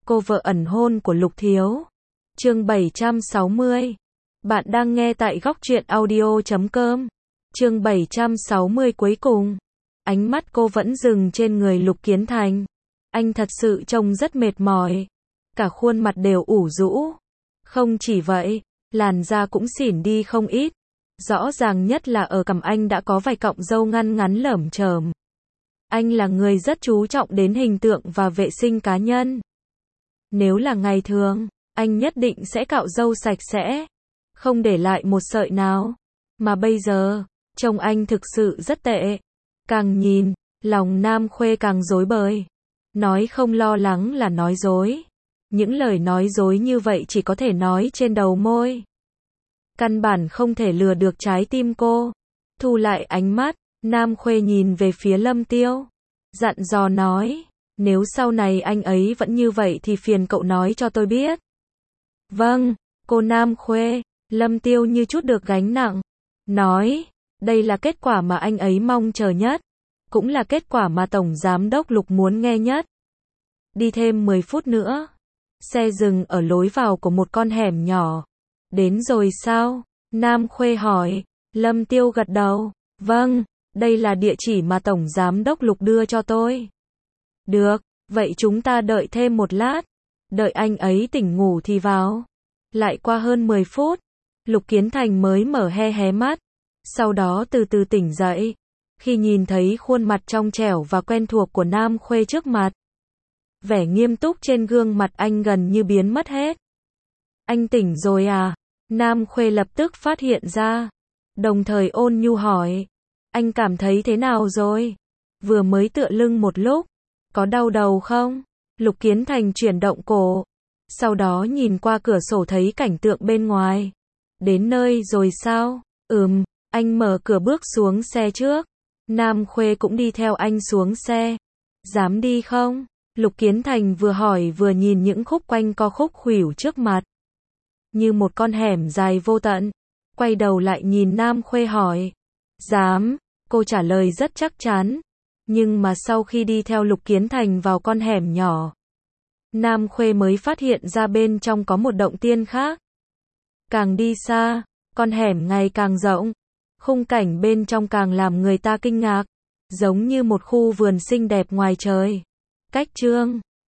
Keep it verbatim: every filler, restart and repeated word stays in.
cô vợ ẩn hôn của Lục Thiếu. Chương bảy trăm sáu mươi. Bạn đang nghe tại góc truyện audio chấm com. Chương bảy trăm sáu mươi cuối cùng. Ánh mắt cô vẫn dừng trên người Lục Kiến Thành. Anh thật sự trông rất mệt mỏi. Cả khuôn mặt đều ủ rũ. Không chỉ vậy, làn da cũng xỉn đi không ít. Rõ ràng nhất là ở cằm anh đã có vài cọng râu ngăn ngắn lởm chởm. Anh là người rất chú trọng đến hình tượng và vệ sinh cá nhân. Nếu là ngày thường, anh nhất định sẽ cạo râu sạch sẽ, không để lại một sợi nào. Mà bây giờ, trông anh thực sự rất tệ. Càng nhìn, lòng Nam Khuê càng rối bời. Nói không lo lắng là nói dối. Những lời nói dối như vậy chỉ có thể nói trên đầu môi. Căn bản không thể lừa được trái tim cô. Thu lại ánh mắt, Nam Khuê nhìn về phía Lâm Tiêu. Dặn dò nói, nếu sau này anh ấy vẫn như vậy thì phiền cậu nói cho tôi biết. Vâng, cô Nam Khuê. Lâm Tiêu như chút được gánh nặng. Nói, đây là kết quả mà anh ấy mong chờ nhất. Cũng là kết quả mà Tổng Giám đốc Lục muốn nghe nhất. Đi thêm mười phút nữa. Xe dừng ở lối vào của một con hẻm nhỏ. Đến rồi sao? Nam Khuê hỏi. Lâm Tiêu gật đầu. Vâng, đây là địa chỉ mà Tổng Giám đốc Lục đưa cho tôi. Được, vậy chúng ta đợi thêm một lát. Đợi anh ấy tỉnh ngủ thì vào. Lại qua hơn mười phút. Lục Kiến Thành mới mở he hé mắt. Sau đó từ từ tỉnh dậy. Khi nhìn thấy khuôn mặt trong trẻo và quen thuộc của Nam Khuê trước mặt. Vẻ nghiêm túc trên gương mặt anh gần như biến mất hết. Anh tỉnh rồi à? Nam Khuê lập tức phát hiện ra. Đồng thời ôn nhu hỏi. Anh cảm thấy thế nào rồi? Vừa mới tựa lưng một lúc. Có đau đầu không? Lục Kiến Thành chuyển động cổ. Sau đó nhìn qua cửa sổ thấy cảnh tượng bên ngoài. Đến nơi rồi sao? Ừm, anh mở cửa bước xuống xe trước. Nam Khuê cũng đi theo anh xuống xe. Dám đi không? Lục Kiến Thành vừa hỏi vừa nhìn những khúc quanh co khúc khuỷu trước mặt. Như một con hẻm dài vô tận. Quay đầu lại nhìn Nam Khuê hỏi. Dám, cô trả lời rất chắc chắn. Nhưng mà sau khi đi theo Lục Kiến Thành vào con hẻm nhỏ, Nam Khuê mới phát hiện ra bên trong có một động tiên khác. Càng đi xa, con hẻm ngày càng rộng. Khung cảnh bên trong càng làm người ta kinh ngạc. Giống như một khu vườn xinh đẹp ngoài trời. Cách chương